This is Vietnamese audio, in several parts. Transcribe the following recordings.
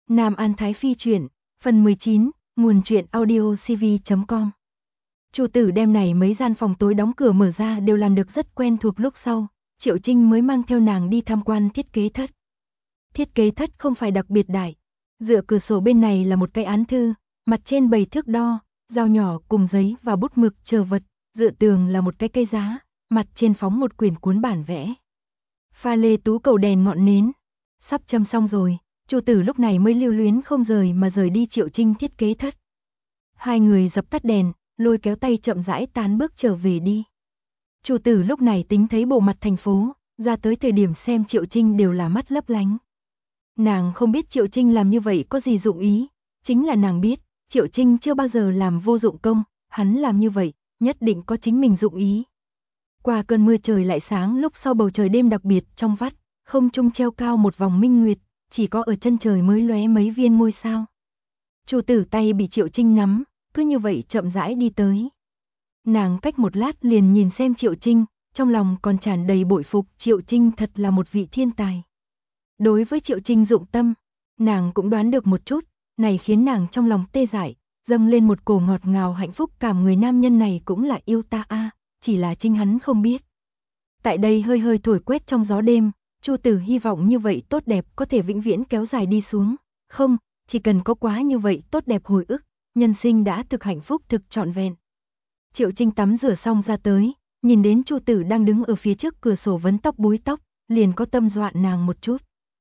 Nam An Thái Phi truyện, phần 19, nguồn truyện audio cv.com. Chủ tử đêm này mấy gian phòng tối đóng cửa mở ra đều làm được rất quen thuộc. Lúc sau, Triệu Trinh mới mang theo nàng đi tham quan thiết kế thất. Thiết kế thất không phải đặc biệt đại. Dựa cửa sổ bên này là một cái án thư, mặt trên bày thước đo, dao nhỏ cùng giấy và bút mực chờ vật. Dựa tường là một cái cây giá, mặt trên phóng một quyển cuốn bản vẽ. Pha lê tú cầu đèn ngọn nến. Sắp châm xong rồi, chủ tử lúc này mới lưu luyến không rời mà rời đi Triệu Trinh thiết kế thất. Hai người dập tắt đèn, lôi kéo tay chậm rãi tán bước trở về đi. Chủ tử lúc này tính thấy bộ mặt thành phố, ra tới thời điểm xem Triệu Trinh đều là mắt lấp lánh. Nàng không biết Triệu Trinh làm như vậy có gì dụng ý, chính là nàng biết, Triệu Trinh chưa bao giờ làm vô dụng công, hắn làm như vậy, nhất định có chính mình dụng ý. Qua cơn mưa trời lại sáng, lúc sau bầu trời đêm đặc biệt trong vắt, không trung treo cao một vòng minh nguyệt, chỉ có ở chân trời mới lóe mấy viên ngôi sao. Chủ tử tay bị Triệu Trinh nắm, cứ như vậy chậm rãi đi tới. Nàng cách một lát liền nhìn xem Triệu Trinh, trong lòng còn tràn đầy bội phục, Triệu Trinh thật là một vị thiên tài. Đối với Triệu Trinh dụng tâm, nàng cũng đoán được một chút, này khiến nàng trong lòng tê dại, dâng lên một cổ ngọt ngào hạnh phúc cảm. Người nam nhân này cũng là yêu ta a, chỉ là Trinh hắn không biết. Tại đây hơi hơi thổi quét trong gió đêm, Chu tử hy vọng như vậy tốt đẹp có thể vĩnh viễn kéo dài đi xuống. Không, chỉ cần có quá như vậy tốt đẹp hồi ức, nhân sinh đã thực hạnh phúc thực trọn vẹn. Triệu Trinh tắm rửa xong ra tới, nhìn đến Chu tử đang đứng ở phía trước cửa sổ vấn tóc búi tóc, liền có tâm dọa nàng một chút.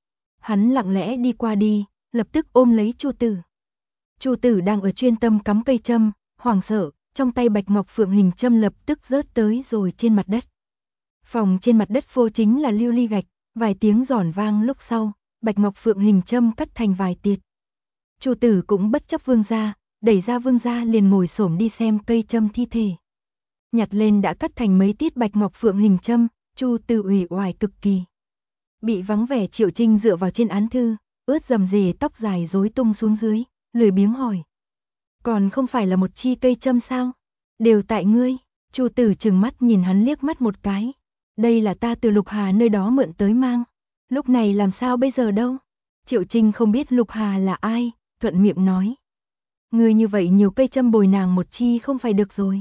Hắn lặng lẽ đi qua đi, lập tức ôm lấy Chu tử. Chu tử đang ở chuyên tâm cắm cây châm, hoảng sợ, trong tay bạch ngọc phượng hình châm lập tức rớt tới rồi trên mặt đất. Phòng trên mặt đất phô chính là lưu ly gạch, vài tiếng giòn vang lúc sau, bạch ngọc phượng hình châm cắt thành vài tiệt. Chu tử cũng bất chấp vương gia, đẩy ra vương gia liền ngồi xổm đi xem cây châm thi thể. Nhặt lên đã cắt thành mấy tiết bạch ngọc phượng hình châm, Chu tử uể oải cực kỳ. Bị vắng vẻ Triệu Trinh dựa vào trên án thư, ướt rầm rề tóc dài rối tung xuống dưới, lười biếng hỏi. Còn không phải là một chi cây châm sao? Đều tại ngươi. Chu tử trừng mắt nhìn hắn liếc mắt một cái. Đây là ta từ Lục Hà nơi đó mượn tới mang. Lúc này làm sao bây giờ đâu? Triệu Trinh không biết Lục Hà là ai, thuận miệng nói. Ngươi như vậy nhiều cây châm bồi nàng một chi không phải được rồi.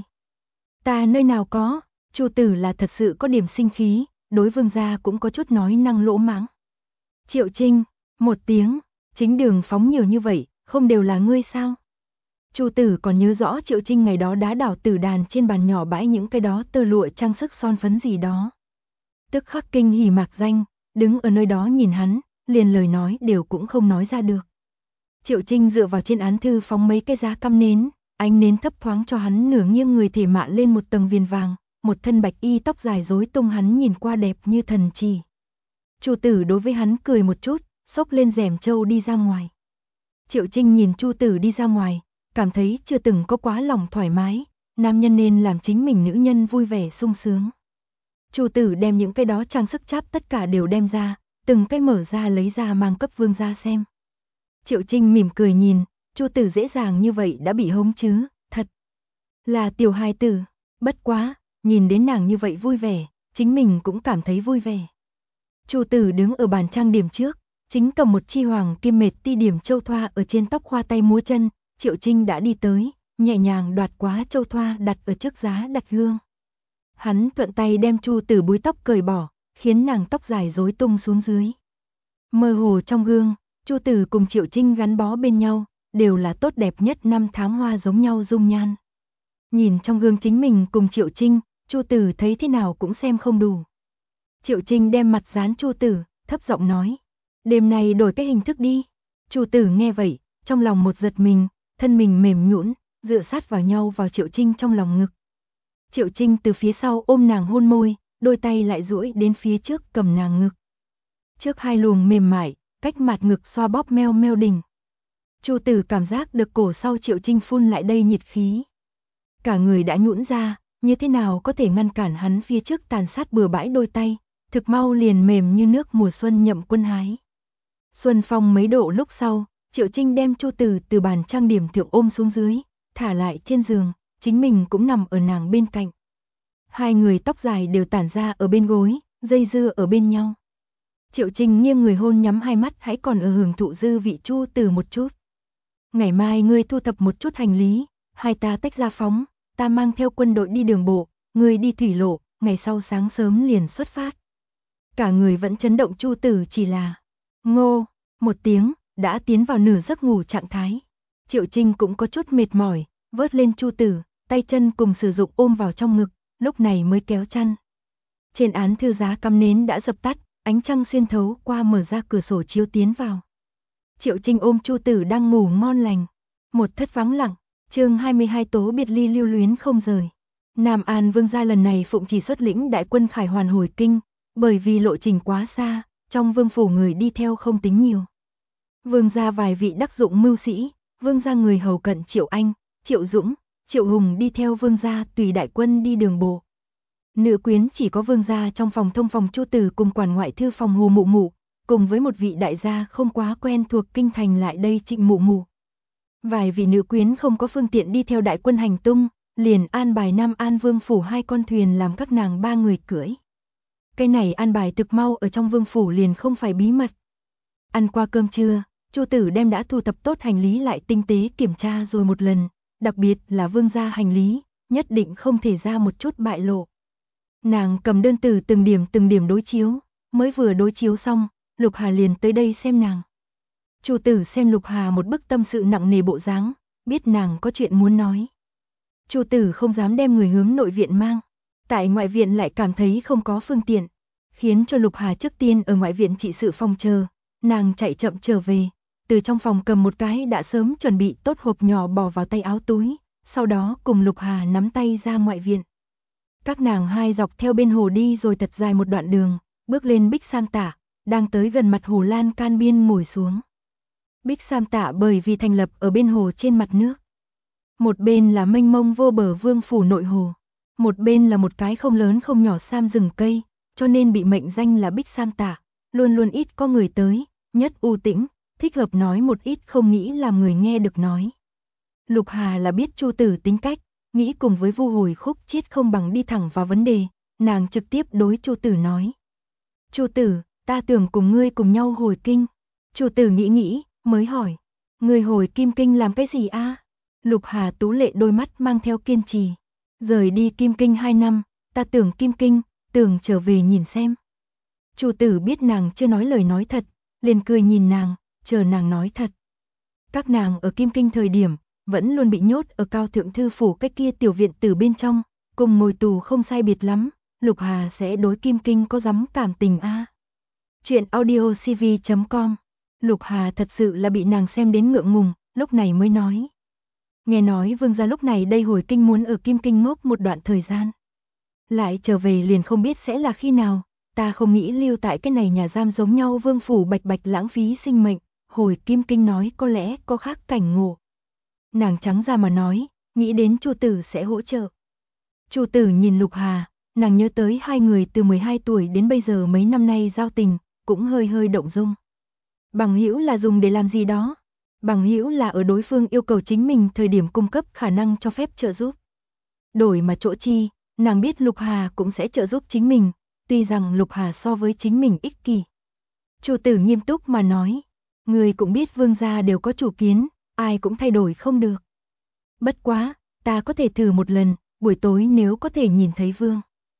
Ta nơi nào có, Chu tử là thật sự có điểm sinh khí, đối vương gia cũng có chút nói năng lỗ mãng. Triệu Trinh, một tiếng, chính đường phóng nhiều như vậy, không đều là ngươi sao? Chu tử còn nhớ rõ Triệu Trinh ngày đó đá đảo tử đàn trên bàn nhỏ bãi những cái đó tơ lụa trang sức son phấn gì đó. Tức khắc kinh hỉ mạc danh, đứng ở nơi đó nhìn hắn, liền lời nói đều cũng không nói ra được. Triệu Trinh dựa vào trên án thư phóng mấy cái giá căm nến, ánh nến thấp thoáng cho hắn nửa nghiêng người thể mạ lên một tầng viền vàng, một thân bạch y tóc dài rối tung hắn nhìn qua đẹp như thần chỉ. Chu tử đối với hắn cười một chút, xốc lên rèm trâu đi ra ngoài. Triệu Trinh nhìn Chu tử đi ra ngoài, cảm thấy chưa từng có quá lòng thoải mái, nam nhân nên làm chính mình nữ nhân vui vẻ sung sướng. Chu tử đem những cái đó trang sức cháp tất cả đều đem ra, từng cái mở ra lấy ra mang cấp vương gia xem. Triệu Trinh mỉm cười nhìn, Chu tử dễ dàng như vậy đã bị hống chứ, thật là tiểu hài tử, bất quá, nhìn đến nàng như vậy vui vẻ, chính mình cũng cảm thấy vui vẻ. Chu tử đứng ở bàn trang điểm trước, chính cầm một chi hoàng kim mệt ti điểm châu thoa ở trên tóc khoa tay múa chân. Triệu Trinh đã đi tới, nhẹ nhàng đoạt quá châu thoa đặt ở trước giá đặt gương. Hắn thuận tay đem Chu tử búi tóc cởi bỏ, khiến nàng tóc dài rối tung xuống dưới. Mơ hồ trong gương, Chu tử cùng Triệu Trinh gắn bó bên nhau, đều là tốt đẹp nhất năm tháng hoa giống nhau dung nhan. Nhìn trong gương chính mình cùng Triệu Trinh, Chu tử thấy thế nào cũng xem không đủ. Triệu Trinh đem mặt dán Chu tử, thấp giọng nói, đêm nay đổi cái hình thức đi. Chu tử nghe vậy, trong lòng một giật mình, thân mình mềm nhũn, dựa sát vào nhau vào Triệu Trinh trong lòng ngực. Triệu Trinh từ phía sau ôm nàng hôn môi, đôi tay lại duỗi đến phía trước cầm nàng ngực. Trước hai luồng mềm mại, cách mặt ngực xoa bóp meo meo đỉnh. Chu tử cảm giác được cổ sau Triệu Trinh phun lại đây nhiệt khí. Cả người đã nhũn ra, như thế nào có thể ngăn cản hắn phía trước tàn sát bừa bãi đôi tay, thực mau liền mềm như nước mùa xuân nhậm quân hái. Xuân phong mấy độ lúc sau, Triệu Trinh đem Chu tử từ bàn trang điểm thượng ôm xuống dưới, thả lại trên giường, chính mình cũng nằm ở nàng bên cạnh. Hai người tóc dài đều tản ra ở bên gối, dây dưa ở bên nhau. Triệu Trinh nghiêng người hôn nhắm hai mắt, hãy còn ở hưởng thụ dư vị Chu Tử một chút. Ngày mai ngươi thu thập một chút hành lý, hai ta tách ra phóng, ta mang theo quân đội đi đường bộ, ngươi đi thủy lộ, ngày sau sáng sớm liền xuất phát. Cả người vẫn chấn động, Chu Tử chỉ là ngô một tiếng, đã tiến vào nửa giấc ngủ trạng thái. Triệu Trinh cũng có chút mệt mỏi, vớt lên Chu Tử, tay chân cùng sử dụng ôm vào trong ngực, lúc này mới kéo chăn. Trên án thư giá cắm nến đã dập tắt, ánh trăng xuyên thấu qua mở ra cửa sổ chiếu tiến vào. Triệu Trinh ôm Chu Tử đang ngủ ngon lành. Một thất vắng lặng, chương 22 tố biệt ly lưu luyến không rời. Nam An Vương gia lần này phụng chỉ xuất lĩnh đại quân khải hoàn hồi kinh, bởi vì lộ trình quá xa, trong vương phủ người đi theo không tính nhiều. Vương gia vài vị đắc dụng mưu sĩ, vương gia người hầu cận Triệu Anh, Triệu Dũng, Triệu Hùng đi theo vương gia tùy đại quân đi đường bộ. Nữ quyến chỉ có vương gia trong phòng thông phòng Chu Tử cùng quản ngoại thư phòng Hồ Mụ Mụ, cùng với một vị đại gia không quá quen thuộc kinh thành lại đây Trịnh Mụ Mụ. Vài vị nữ quyến không có phương tiện đi theo đại quân hành tung, liền an bài Nam An Vương phủ 2 con thuyền làm các nàng 3 người cưỡi. Cái này an bài thực mau ở trong vương phủ liền không phải bí mật. Ăn qua cơm trưa, Chu Tử đem đã thu thập tốt hành lý lại tinh tế kiểm tra rồi một lần, đặc biệt là vương gia hành lý, nhất định không thể ra một chút bại lộ. Nàng cầm đơn từ từng điểm đối chiếu, mới vừa đối chiếu xong, Lục Hà liền tới đây xem nàng. Chu Tử xem Lục Hà một bức tâm sự nặng nề bộ dáng, biết nàng có chuyện muốn nói. Chu Tử không dám đem người hướng nội viện mang, tại ngoại viện lại cảm thấy không có phương tiện, khiến cho Lục Hà trước tiên ở ngoại viện trị sự phòng chờ, nàng chạy chậm trở về, từ trong phòng cầm một cái đã sớm chuẩn bị tốt hộp nhỏ bỏ vào tay áo túi, sau đó cùng Lục Hà nắm tay ra ngoại viện. Các nàng hai dọc theo bên hồ đi rồi thật dài một đoạn đường, bước lên Bích Sam Tả, đang tới gần mặt hồ lan can biên ngồi xuống. Bích Sam Tả bởi vì thành lập ở bên hồ trên mặt nước. Một bên là mênh mông vô bờ vương phủ nội hồ, một bên là một cái không lớn không nhỏ sam rừng cây, cho nên bị mệnh danh là Bích Sam Tả, luôn luôn ít có người tới, nhất u tĩnh, thích hợp nói một ít không nghĩ làm người nghe được nói. Lục Hà là biết Chu Tử tính cách, nghĩ cùng với Vu Hồi Khúc chết không bằng đi thẳng vào vấn đề, nàng trực tiếp đối Chu Tử nói. Chu Tử, ta tưởng cùng ngươi cùng nhau hồi kinh. Chu Tử nghĩ, mới hỏi, ngươi hồi Kim Kinh làm cái gì a? Lục Hà tú lệ đôi mắt mang theo kiên trì. Rời đi Kim Kinh 2 năm, ta tưởng Kim Kinh, tưởng trở về nhìn xem. Chu Tử biết nàng chưa nói lời nói thật, liền cười nhìn nàng, chờ nàng nói thật. Các nàng ở Kim Kinh thời điểm, vẫn luôn bị nhốt ở cao thượng thư phủ cái kia tiểu viện tử bên trong, cùng ngồi tù không sai biệt lắm, Lục Hà sẽ đối Kim Kinh có dám cảm tình a. Chuyện audiocv.com. Lục Hà thật sự là bị nàng xem đến ngượng ngùng, lúc này mới nói. Nghe nói vương gia lúc này đây hồi kinh muốn ở Kim Kinh ngốc một đoạn thời gian. Lại trở về liền không biết sẽ là khi nào, ta không nghĩ lưu tại cái này nhà giam giống nhau vương phủ bạch bạch lãng phí sinh mệnh, hồi Kim Kinh nói có lẽ có khác cảnh ngộ. Nàng trắng ra mà nói, nghĩ đến Chu Tử sẽ hỗ trợ. Chu Tử nhìn Lục Hà, nàng nhớ tới hai người từ 12 tuổi đến bây giờ mấy năm nay giao tình, cũng hơi động dung. Bằng hữu là dùng để làm gì đó? Bằng hữu là ở đối phương yêu cầu chính mình thời điểm cung cấp khả năng cho phép trợ giúp. Đổi mà chỗ chi, nàng biết Lục Hà cũng sẽ trợ giúp chính mình, tuy rằng Lục Hà so với chính mình ích kỷ. Chu Tử nghiêm túc mà nói, người cũng biết vương gia đều có chủ kiến, ai cũng thay đổi không được. Bất quá, ta có thể thử một lần, buổi tối nếu có thể nhìn thấy vương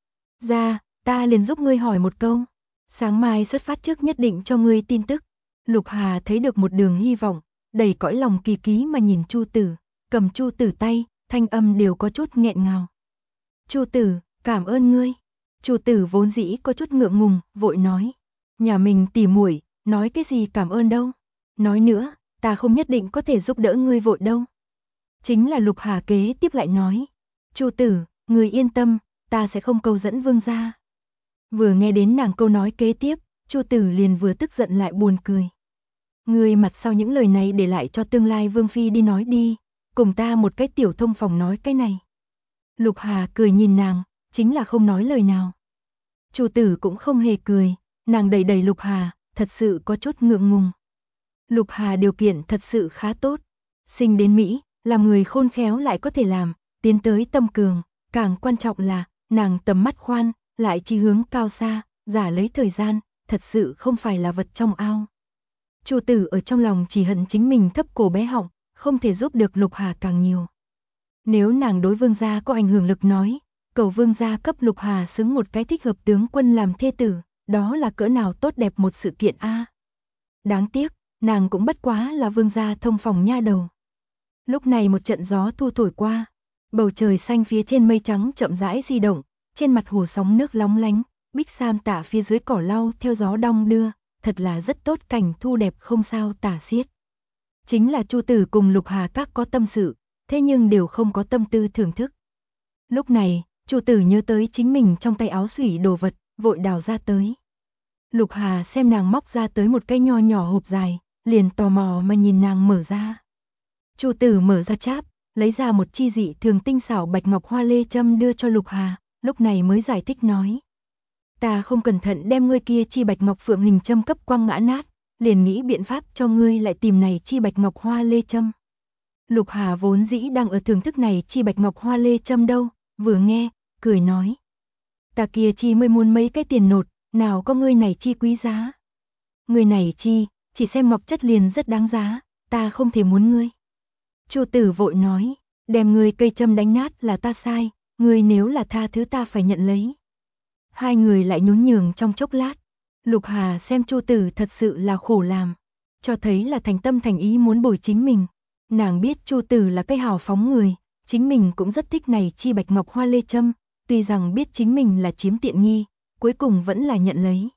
gia, ta liền giúp ngươi hỏi một câu. Sáng mai xuất phát trước nhất định cho ngươi tin tức. Lục Hà thấy được một đường hy vọng, đầy cõi lòng kỳ ký mà nhìn Chu Tử, cầm Chu Tử tay, thanh âm đều có chút nghẹn ngào. Chu Tử, cảm ơn ngươi. Chu Tử vốn dĩ có chút ngượng ngùng, vội nói. Nhà mình tỉ muội, nói cái gì cảm ơn đâu. Nói nữa, ta không nhất định có thể giúp đỡ ngươi vội đâu. Chính là Lục Hà kế tiếp lại nói. Chu Tử, ngươi yên tâm, ta sẽ không câu dẫn vương gia. Vừa nghe đến nàng câu nói kế tiếp, Chu Tử liền vừa tức giận lại buồn cười. Ngươi mặt sau những lời này để lại cho tương lai vương phi đi nói đi, cùng ta một cái tiểu thông phòng nói cái này. Lục Hà cười nhìn nàng, chính là không nói lời nào. Chu Tử cũng không hề cười, nàng đẩy Lục Hà, thật sự có chút ngượng ngùng. Lục Hà điều kiện thật sự khá tốt, sinh đến Mỹ, làm người khôn khéo lại có thể làm, tiến tới tâm cường, càng quan trọng là nàng tầm mắt khoan, lại chí hướng cao xa, giả lấy thời gian, thật sự không phải là vật trong ao. Chu Tử ở trong lòng chỉ hận chính mình thấp cổ bé họng, không thể giúp được Lục Hà càng nhiều. Nếu nàng đối vương gia có ảnh hưởng lực nói, cầu vương gia cấp Lục Hà xứng một cái thích hợp tướng quân làm thê tử, đó là cỡ nào tốt đẹp một sự kiện a. Đáng tiếc, nàng cũng bất quá là vương gia thông phòng nha đầu. Lúc này một trận gió thu thổi qua, bầu trời xanh phía trên mây trắng chậm rãi di động, trên mặt hồ sóng nước lóng lánh, bích sam tả phía dưới cỏ lau theo gió đong đưa, thật là rất tốt, cảnh thu đẹp không sao tả xiết. Chính là Chu Tử cùng Lục Hà các có tâm sự, thế nhưng đều không có tâm tư thưởng thức. Lúc này, Chu Tử nhớ tới chính mình trong tay áo xủy đồ vật, vội đào ra tới. Lục Hà xem nàng móc ra tới một cái nho nhỏ hộp dài, liền tò mò mà nhìn nàng mở ra. Chu Tử mở ra cháp, lấy ra một chi dị thường tinh xảo bạch ngọc hoa lê châm đưa cho Lục Hà, lúc này mới giải thích nói. Ta không cẩn thận đem ngươi kia chi bạch ngọc phượng hình châm cấp quăng ngã nát, liền nghĩ biện pháp cho ngươi lại tìm này chi bạch ngọc hoa lê châm. Lục Hà vốn dĩ đang ở thưởng thức này chi bạch ngọc hoa lê châm đâu, vừa nghe, cười nói. Ta kia chi mới muốn mấy cái tiền nột, nào có ngươi này chi quý giá. Ngươi này chi, chỉ xem ngọc chất liền rất đáng giá, ta không thể muốn ngươi. Chu Tử vội nói, đem ngươi cây châm đánh nát là ta sai, ngươi nếu là tha thứ ta phải nhận lấy. Hai người lại nhún nhường trong chốc lát. Lục Hà xem Chu Tử thật sự là khổ làm, cho thấy là thành tâm thành ý muốn bồi chính mình. Nàng biết Chu Tử là cái hào phóng người, chính mình cũng rất thích này chi bạch ngọc hoa lê châm, tuy rằng biết chính mình là chiếm tiện nghi, cuối cùng vẫn là nhận lấy.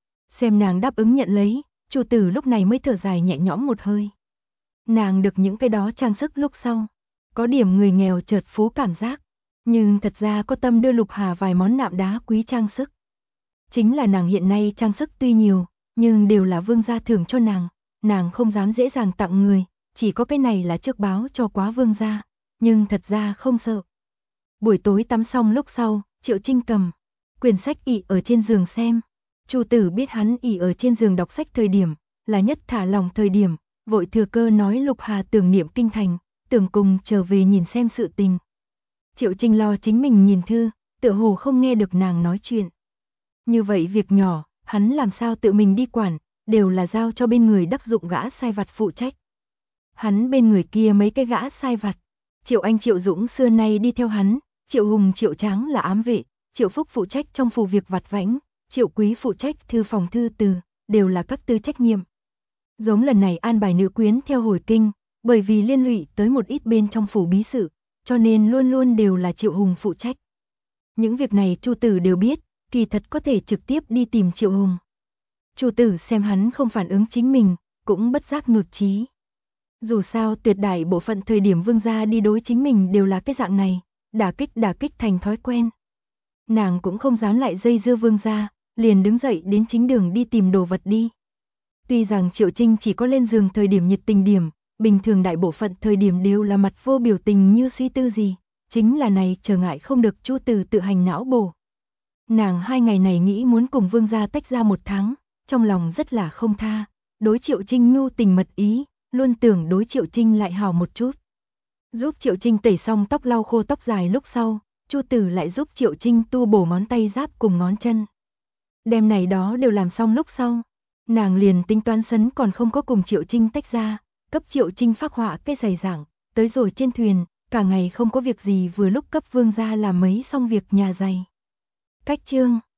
Xem nàng đáp ứng nhận lấy, Chu Tử lúc này mới thở dài nhẹ nhõm một hơi. Nàng được những cái đó trang sức lúc sau, có điểm người nghèo chợt phú cảm giác, nhưng thật ra có tâm đưa Lục Hà vài món nạm đá quý trang sức. Chính là nàng hiện nay trang sức tuy nhiều, nhưng đều là vương gia thưởng cho nàng không dám dễ dàng tặng người, chỉ có cái này là trước báo cho quá vương gia, nhưng thật ra không sợ. Buổi tối tắm xong lúc sau, Triệu Trinh cầm quyển sách ỉ ở trên giường xem. Chu Tử biết hắn ỉ ở trên giường đọc sách thời điểm, là nhất thả lòng thời điểm, vội thừa cơ nói Lục Hà tưởng niệm kinh thành, tưởng cùng trở về nhìn xem sự tình. Triệu Trinh lo chính mình nhìn thư, tựa hồ không nghe được nàng nói chuyện. Như vậy việc nhỏ, hắn làm sao tự mình đi quản, đều là giao cho bên người đắc dụng gã sai vặt phụ trách. Hắn bên người kia mấy cái gã sai vặt, Triệu Anh Triệu Dũng xưa nay đi theo hắn, Triệu Hùng Triệu Tráng là ám vệ, Triệu Phúc phụ trách trong phủ việc vặt vãnh, Triệu Quý phụ trách thư phòng thư từ, đều là các tư trách nhiệm. Giống lần này an bài nữ quyến theo hồi kinh, bởi vì liên lụy tới một ít bên trong phủ bí sự, cho nên luôn luôn đều là Triệu Hùng phụ trách. Những việc này Chu Tử đều biết, kỳ thật có thể trực tiếp đi tìm Triệu Hùng. Chu Tử xem hắn không phản ứng chính mình, cũng bất giác nhụt chí. Dù sao tuyệt đại bộ phận thời điểm vương gia đi đối chính mình đều là cái dạng này, đả kích thành thói quen. Nàng cũng không dám lại dây dưa vương gia, liền đứng dậy đến chính đường đi tìm đồ vật đi. Tuy rằng Triệu Trinh chỉ có lên giường thời điểm nhiệt tình điểm, bình thường đại bộ phận thời điểm đều là mặt vô biểu tình như suy tư gì, chính là này trở ngại không được Chu Tử tự hành não bổ. Nàng 2 ngày này nghĩ muốn cùng vương gia tách ra 1 tháng, trong lòng rất là không tha, đối Triệu Trinh nhu tình mật ý, luôn tưởng đối Triệu Trinh lại hào một chút. Giúp Triệu Trinh tẩy xong tóc lau khô tóc dài lúc sau, Chu Tử lại giúp Triệu Trinh tu bổ ngón tay giáp cùng ngón chân. Đêm này đó đều làm xong lúc sau, nàng liền tính toán sấn còn không có cùng Triệu Trinh tách ra, cấp Triệu Trinh phác họa cái giày giảng, tới rồi trên thuyền, cả ngày không có việc gì vừa lúc cấp vương gia làm mấy xong việc nhà giày. Cách chương